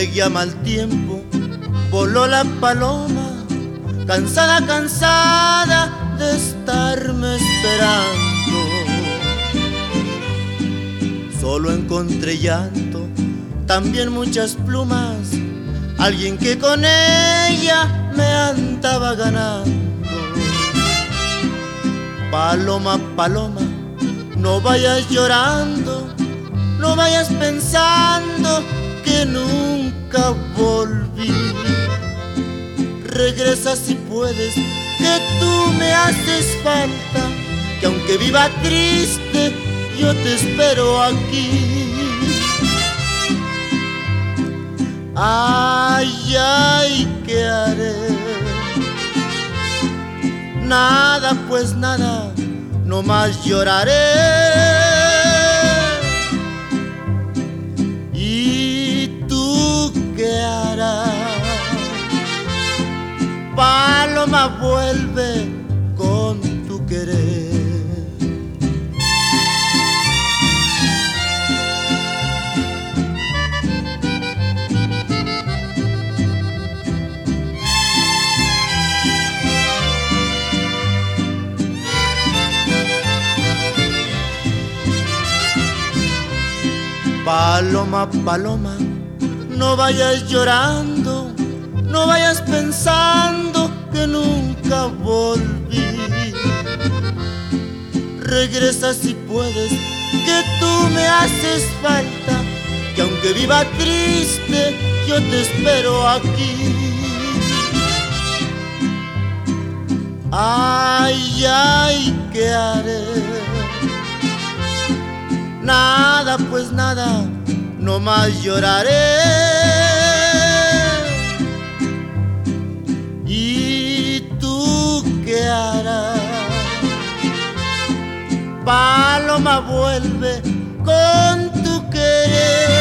Seguía mal tiempo, voló la paloma, cansada, cansada de estarme esperando. Solo encontré llanto, también muchas plumas, alguien que con ella me andaba ganando. Paloma, paloma, no vayas llorando, no vayas pensando que nunca volví. Regresa si puedes, que tú me haces falta, que aunque viva triste, yo te espero aquí. Ay, ay, ¿qué haré? Nada, pues nada, no más lloraré. ¿Y tú qué harás? Paloma, vuelve con tu querer. Paloma, paloma, no vayas llorando, no vayas pensando que nunca volví. Regresa si puedes, que tú me haces falta, que aunque viva triste, yo te espero aquí. Ay, ay, ¿qué haré? Nada, pues nada, no más lloraré. ¿Y tú qué harás? Paloma, vuelve con tu querer.